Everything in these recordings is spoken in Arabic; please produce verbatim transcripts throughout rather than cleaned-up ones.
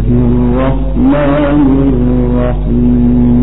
الله الرحمن الرحيم.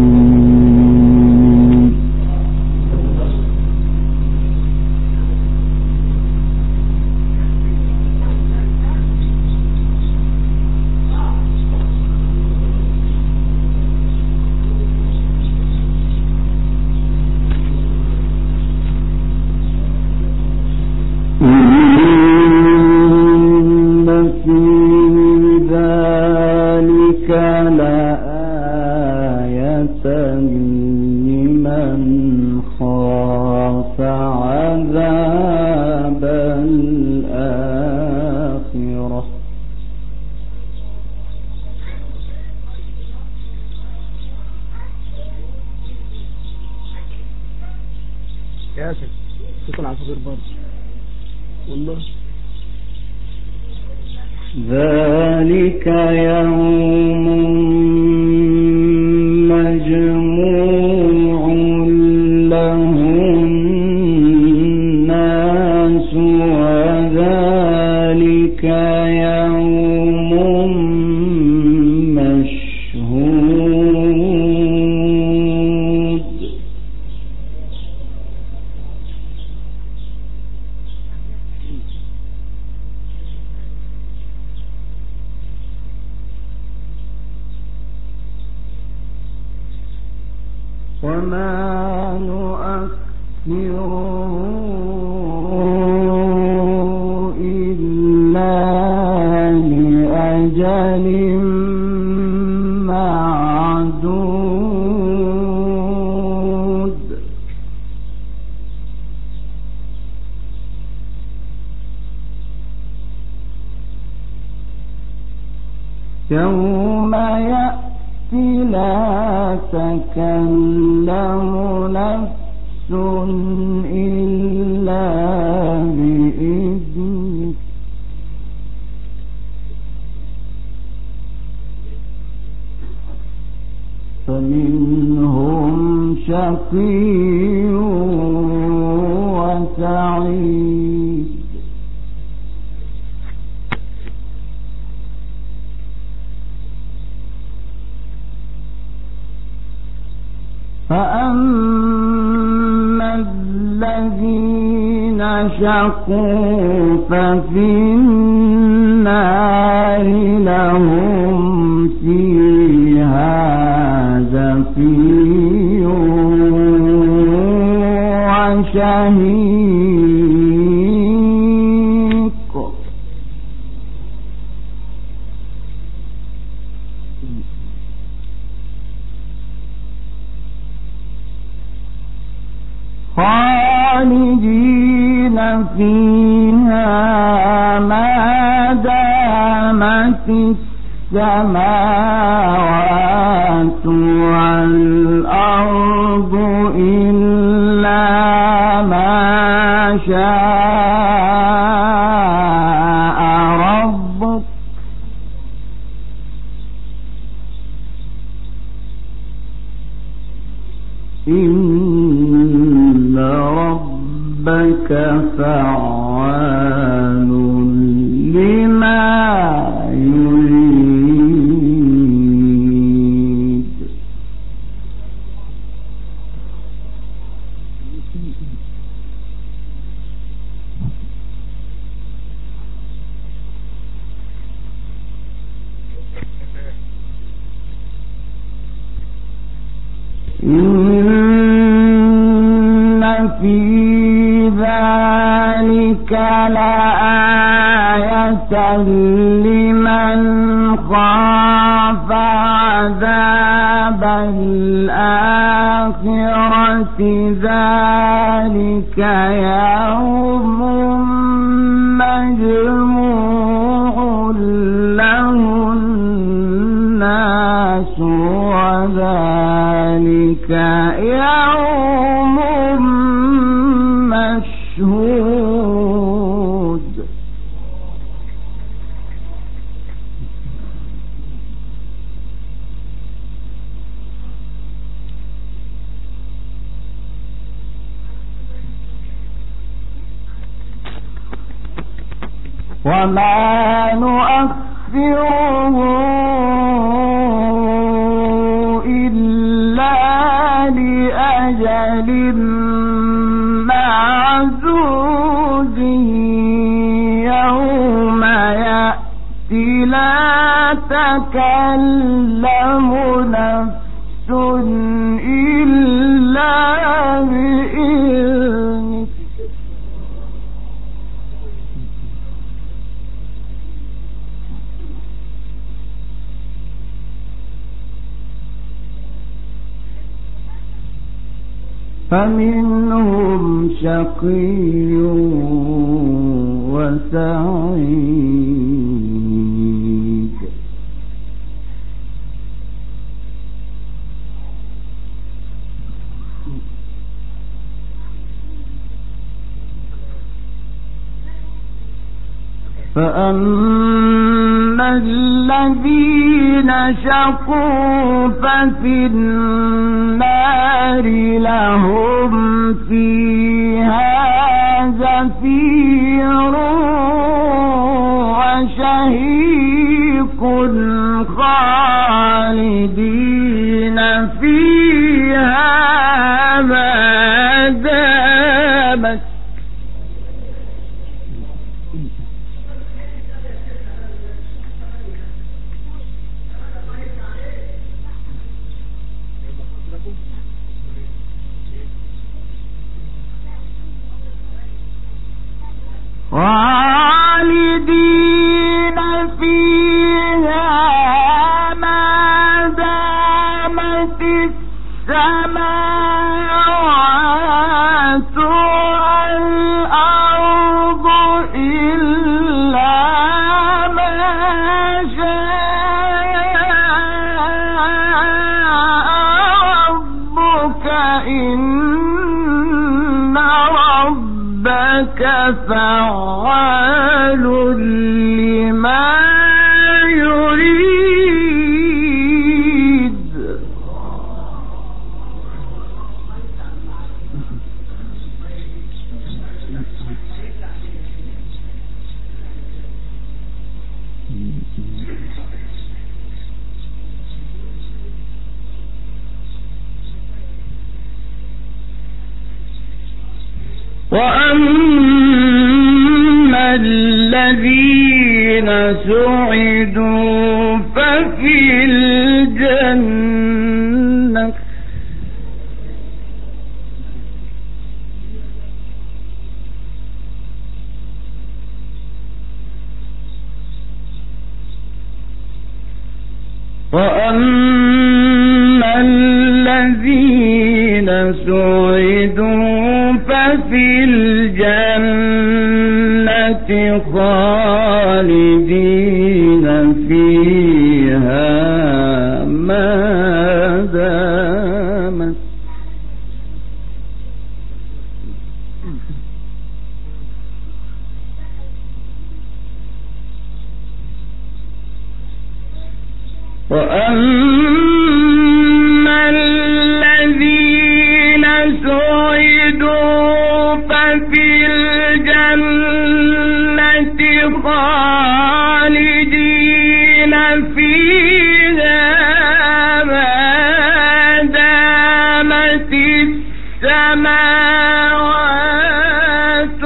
ذلك يوم مجموع له الناس وذلك يوم مشهود. وما نؤخره إلا لأجل معدود. يوم يأتي لا تكلم نفس إلا بإذنه فمنهم شقي وسعيد. فأما الذين شقوا ففي النار لهم فيها زفير وشهيق. خالدين فيها ما دامت السماوات والأرض إلا ما شاء ربك إن ربك فعال لما يريد. إن في ذلك لآية لمن خاف عذاب الآخرة. ذلك يوم مجموع له الناس وذلك يوم مشهود. وما نؤخره لا تكلم نفس إلا بإذنه فمنهم شقي وسعيد فأما الذين شقوا ففي النار لهم فيها زفير وشهيق خالدين فيها ما دامت خالدين فيها ما دامت السماوات والأرض إلا ما شاء ربك إن ربك فعال لما يريد وأما الذين سعدوا ففي الجنة وأما الذين سعدوا ففي الجنة خالدين فيها ما دامت وأما الذين سعدوا ففي الجنة خالدين فيها ما دامت السماوات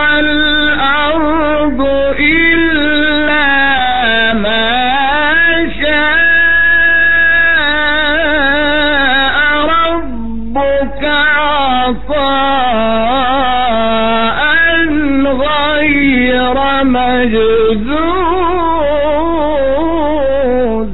والأرض إلا ما عطاء غير مجذوذ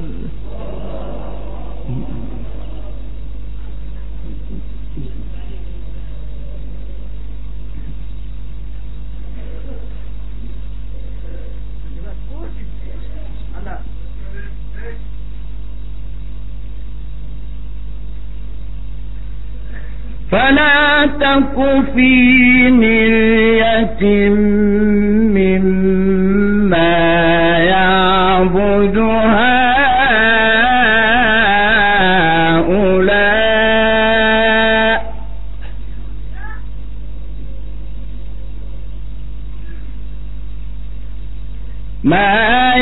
فلا تك في مرية مما يعبد هؤلاء ما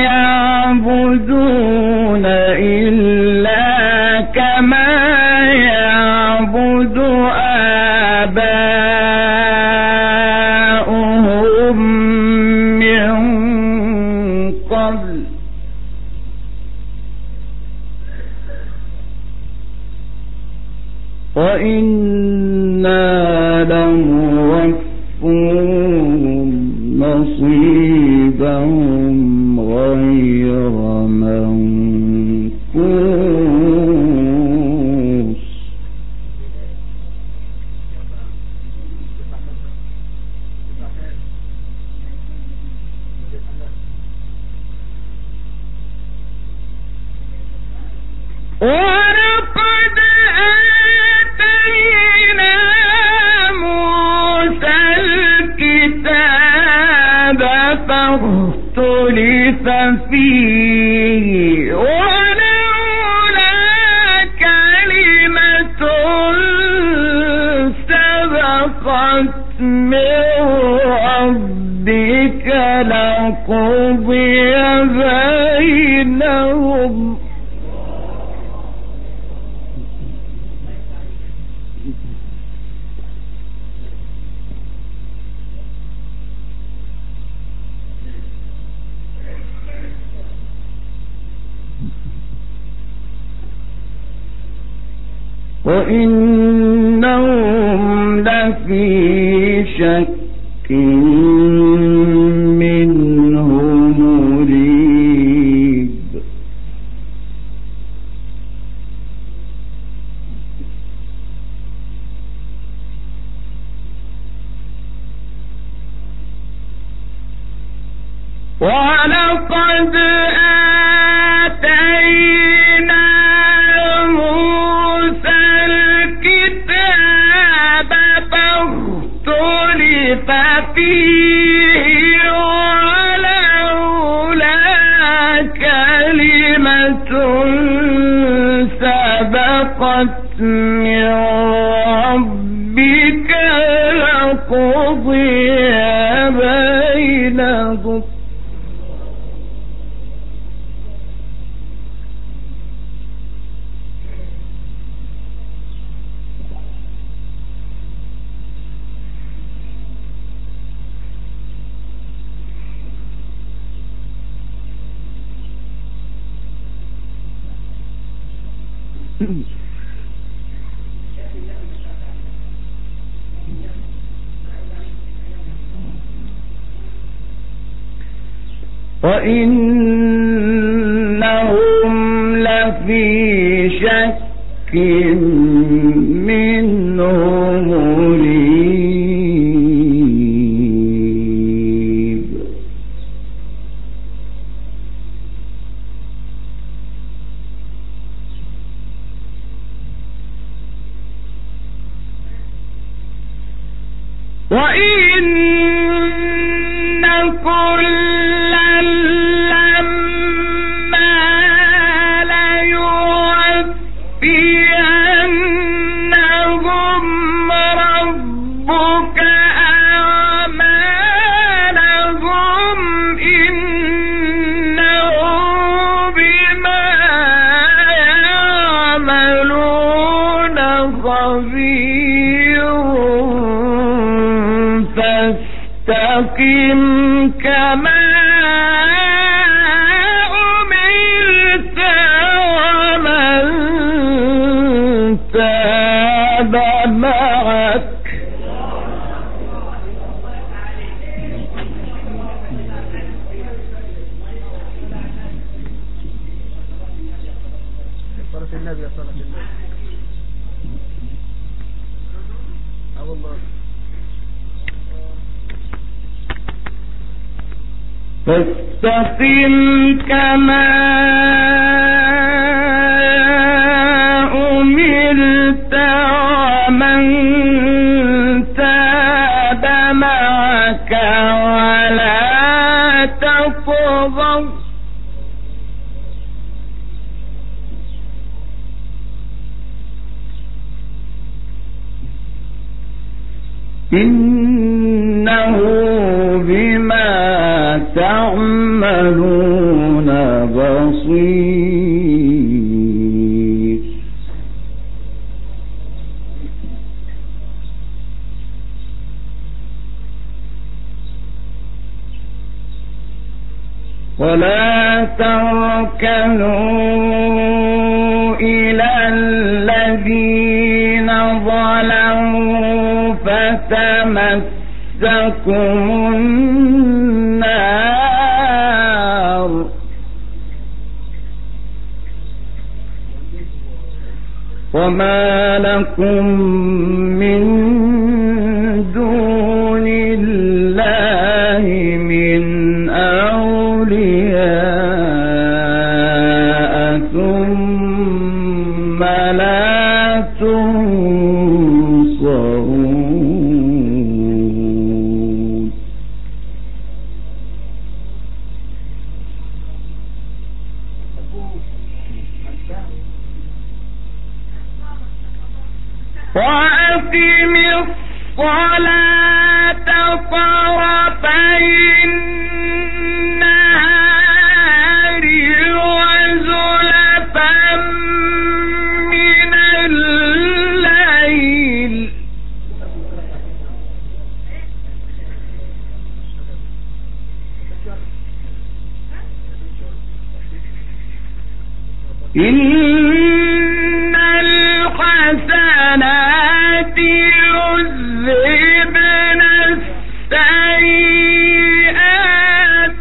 يعبدون إلا كما يعبد آباؤهم قبل وإنا لموفوهم نصيبهم غير منقوص. ولقد آتينا موسى الكتاب فاختلف فيه ولولا كلمة سبقت من ربك لقضي بينهم. وإنهم لفي شك منه مريب. ولقد آتينا موسى الكتاب فاختلف فيه ولولا كلمة سبقت من ربك لقضي بينهم. وإنهم لفي شك منه مريب. وإن كلا لما ليوفينهم ربك أعمالهم إنه بما يعملون خبير. فاستقم كما أمرت ومن تاب معك. صلاة النبي صلاة النبي. أه والله. فاستقم كما أمرت ومن تاب معك ولا تطغوا إنه بما تعملون بصير. ولا تركنوا إلى الذين ظلموا فتمسكم النار وما لكم من دون الله من أولياء ثم لا تنصرون وأقم الصلاة طرفي النهار وزلفا من الليل إن الحسنات يذهبن السيئات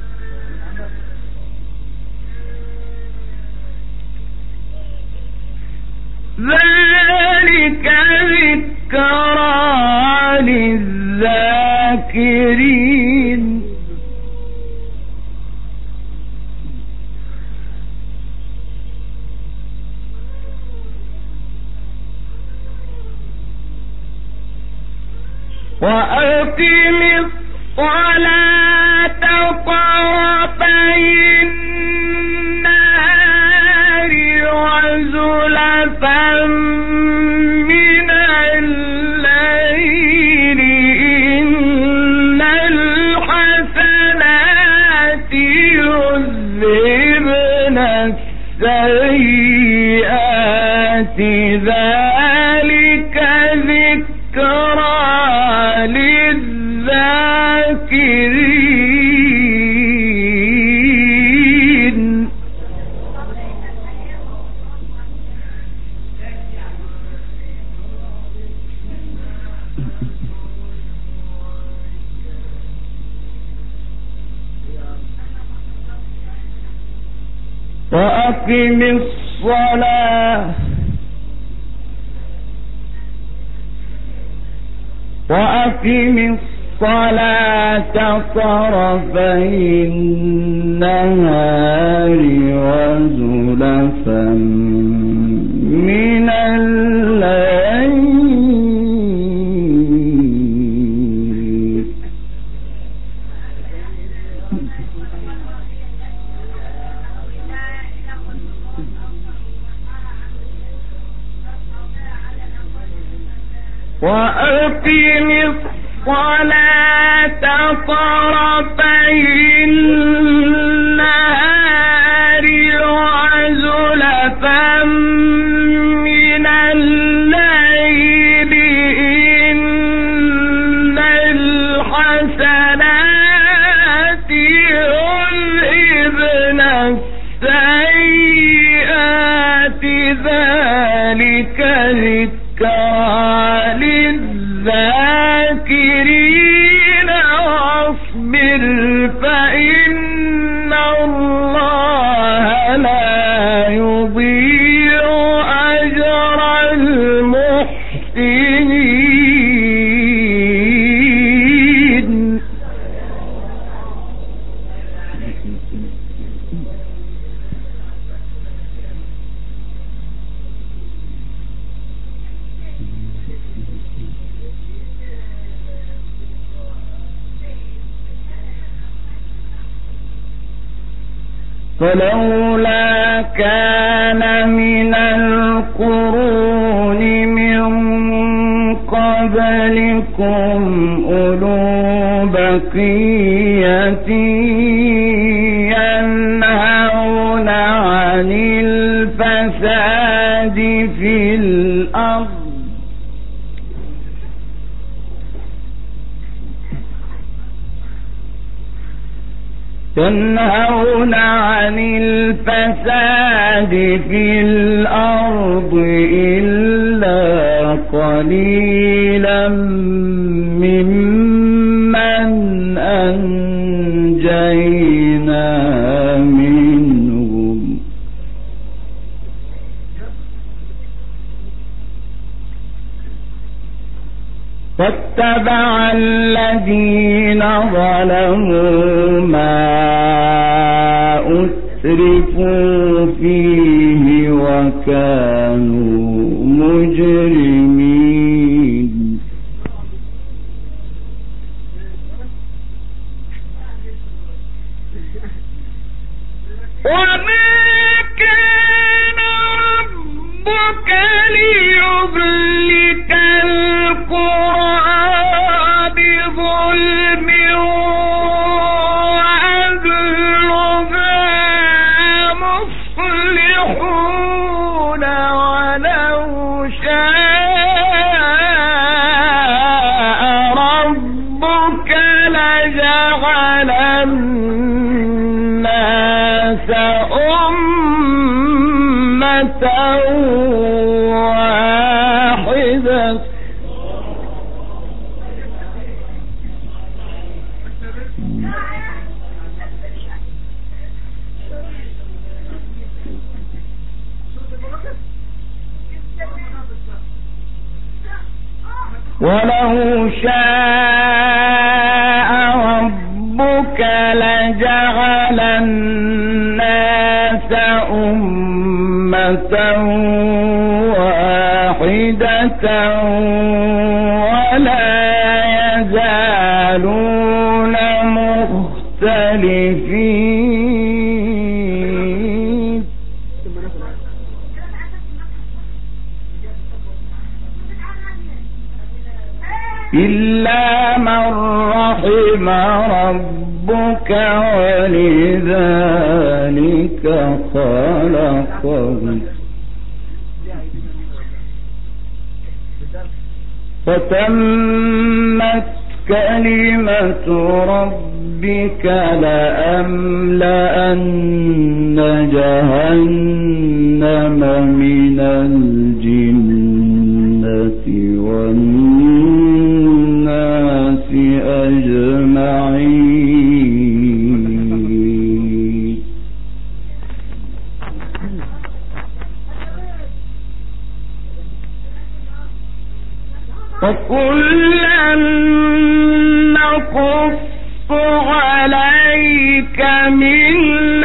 ذلك ذكرى للذاكرين وأقم الصلاة طرفي النهار وزلفا من الليل إن الحسنات يذهبن السيئات ذلك ذكرى للذاكرين وأقم الصلاة وأقم الصلاة طرفي النهار وزلفا من الليل وأقم الصلاة طرفي النهار وزلفا من الليل إن الحسنات يذهبن السيئات ذلك ذكرى للذاكرين واصبر فإن الله لا يضيع أجر المحسنين فلولا كان من القرون من قبلكم أولو بقية ينهون عن الفساد في الأرض تنهون عن الفساد في الأرض إلا قليلا ممن أنجينا منهم واتبع الذين ظلموا ما أسرفوا فيه وكانوا مجرمين وما كان ربك ليهلك القرى بظلم وأهلها مصلحون ولو شاء ربك لجعل الناس أمة واحدة ولو شاء ربك لجعل الناس أمة واحدة ولا يزالون مختلفين إلا من رحم ربك ولذلك خلقهم فتمت كلمة ربك لأملأن جهنم من الجنة والناس أجمعين وكلا نقص عليك من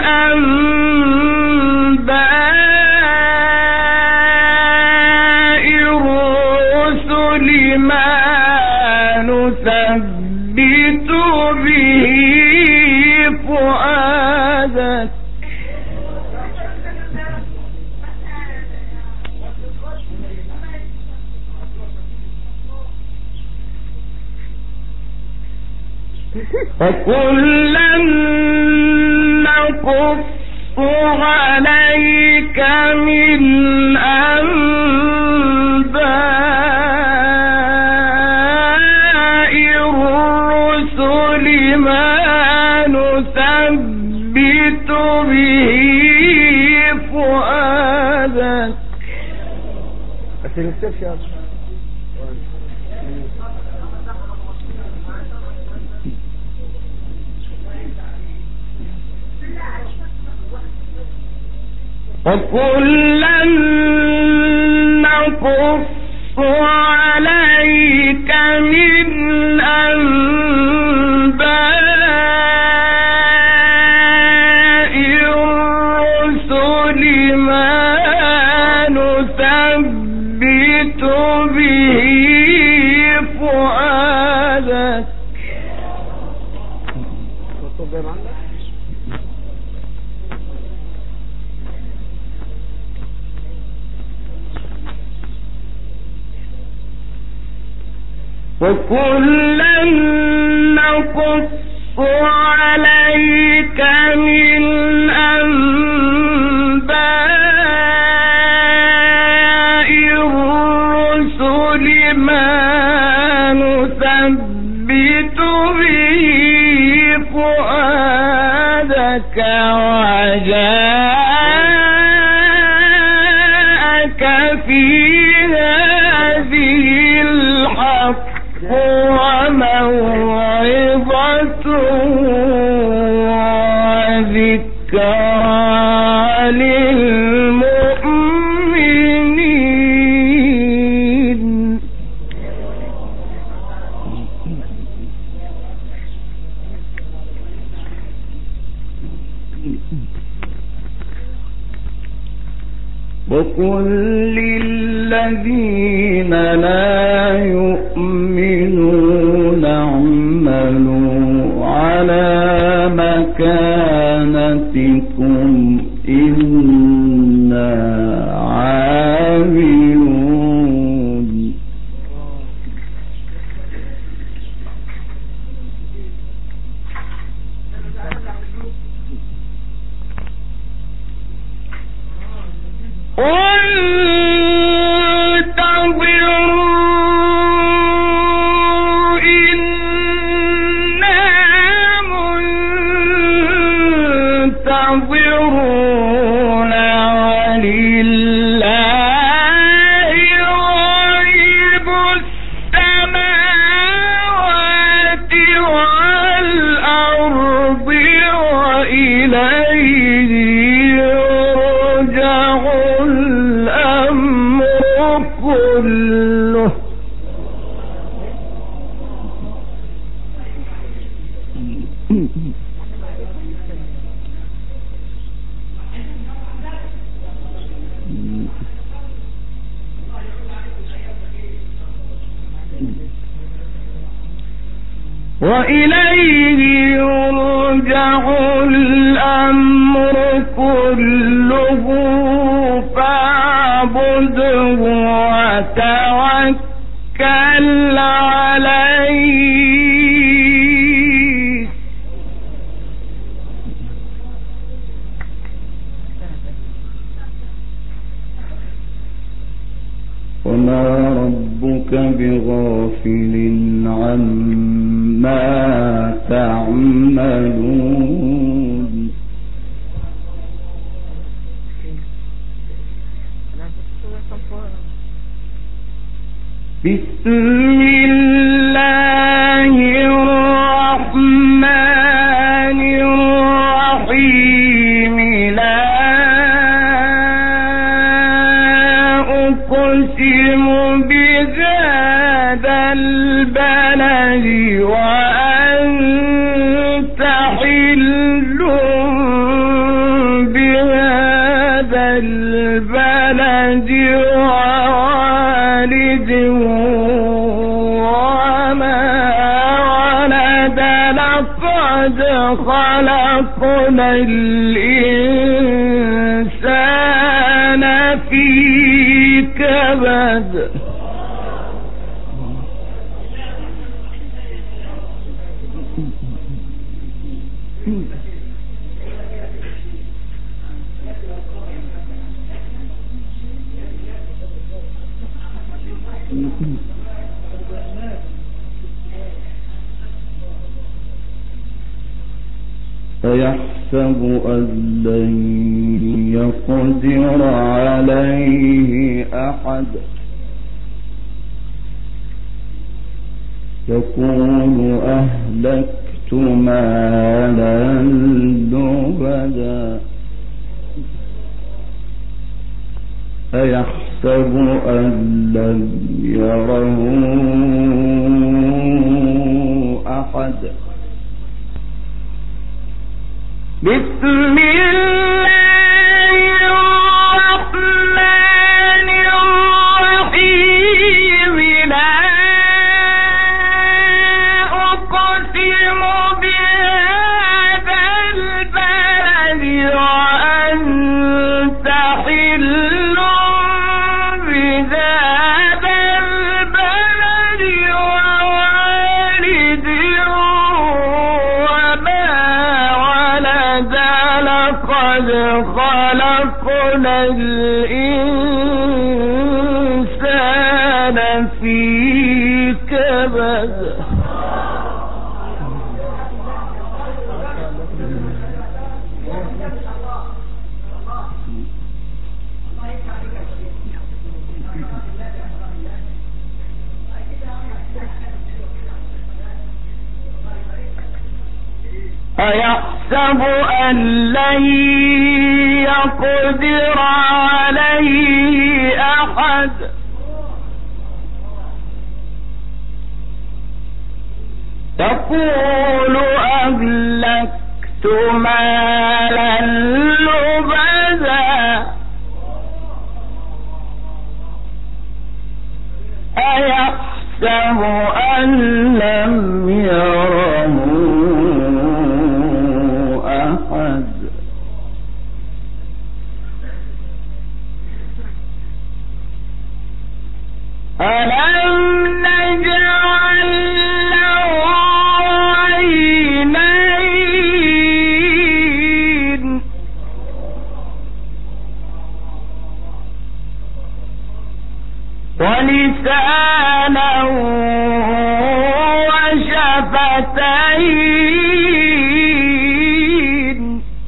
أنباء الرسل ما نثبت به فؤادك وكلا نقص عليك من أنباء الرسل ما نثبت به فؤادك وكلا نقص عليك من أنباء الرسل ما نثبت به فؤادك وكلا نقص عليك من أنباء الرسل ما نثبت به فؤادك وجاءك في هذه الحق وموعظة وذكرى للمؤمنين. وقل للذين لا يؤمنون اعملوا على مكانتكم إنا عاملون. وانتظروا إنا منتظرون ولله غيب السماوات والأرض وإليه يرجع الأمر كله. وإليه يرجع الأمر كله فاعبده وتوكل عليه. وما ربك بغافل عما تعملون. بسم الله الرحمن الرحيم. لا أقسم بهذا البلد وأنت حل بهذا البلد ووالد وما ولد. لقد خلقنا الإنسان في كبد. أيحسب أن لن يقدر عليه أحد يقول أهلكت مالا لبدا. أيحسب أن لم يره أحد. بسم الله الرحمن الرحيم. لا أقسم بهذا البلد وأنت حل بهذا البلد ووالد لقد خلقنا الإنسان في كبد. أيحسب أن لن يقدر عليه أحد يقول أهلكت مالا لبدا أيحسب أن لم يره أحد ألم نجعل له عينين ولسانا وشفتين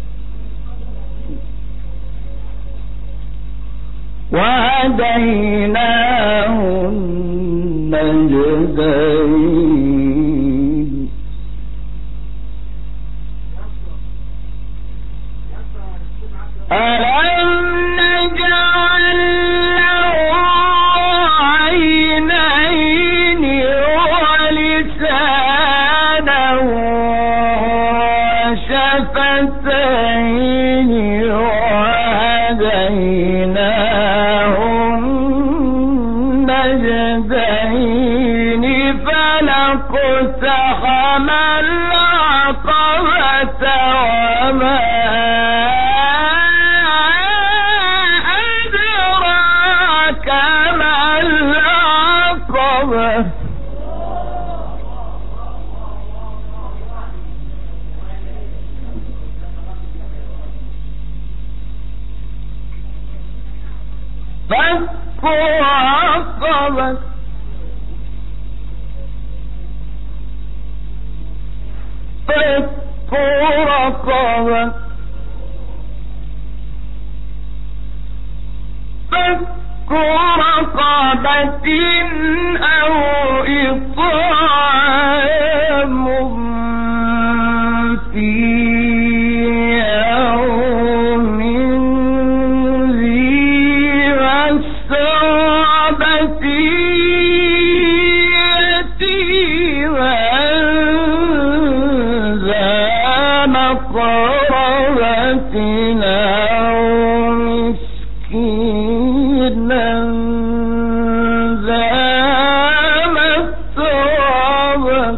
وهديناه النجدين ألم نجعل له عينين ولسانا وشفتين وهديناه النجدين فلاقتحم العقبة وما أدراك ما العقبة فك رقبة فك رقبة فك رقبة أو إطعام في يوم ذي مسغبة يتيما ذا مقربة أو مسكينا ذا متربة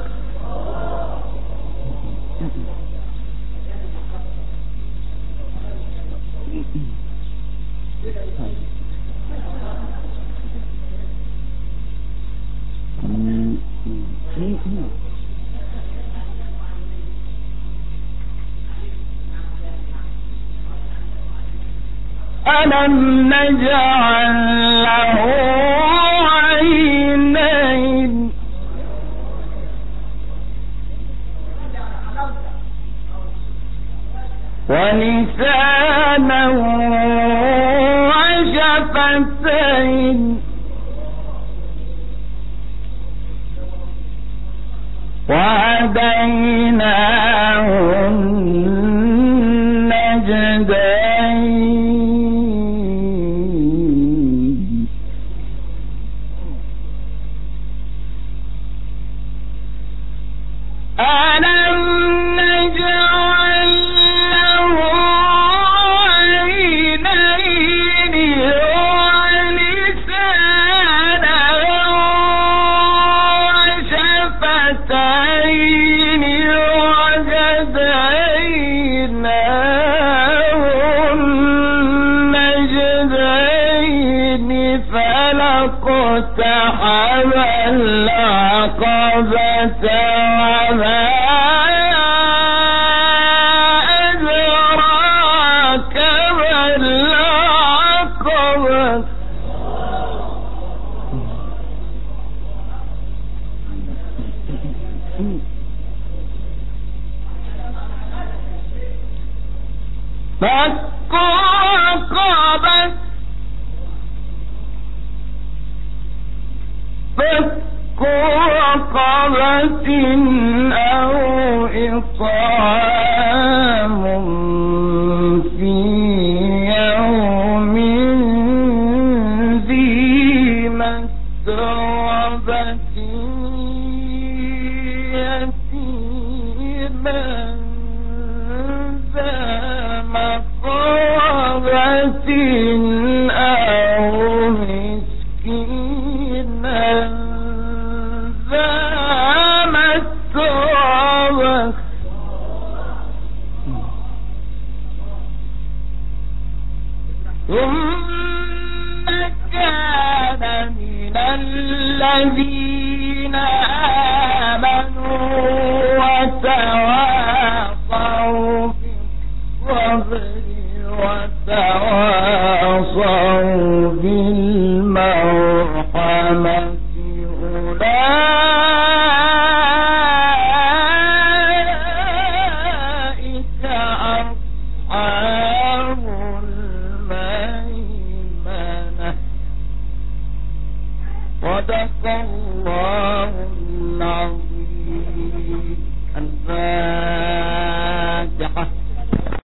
ألم نجعل له عينين ولسانا وشفتين وهديناه النجدين ألم نجعل له عينين ولسانا وشفتين وهديناه النجدين فلاقتحم العقبة وما أدراك ما العقبة فك رقبة فك رقبة أو إطعام يوم ذي مسربة يتيما ذا مقربة أو مسكينا ذا مسربة ثم كان من الذين آمنوا وتواصوا بالصبر وتواصوا بالمرحمة أولئك أصحاب الميمنة. صدق الله العظيم. الفاتحة.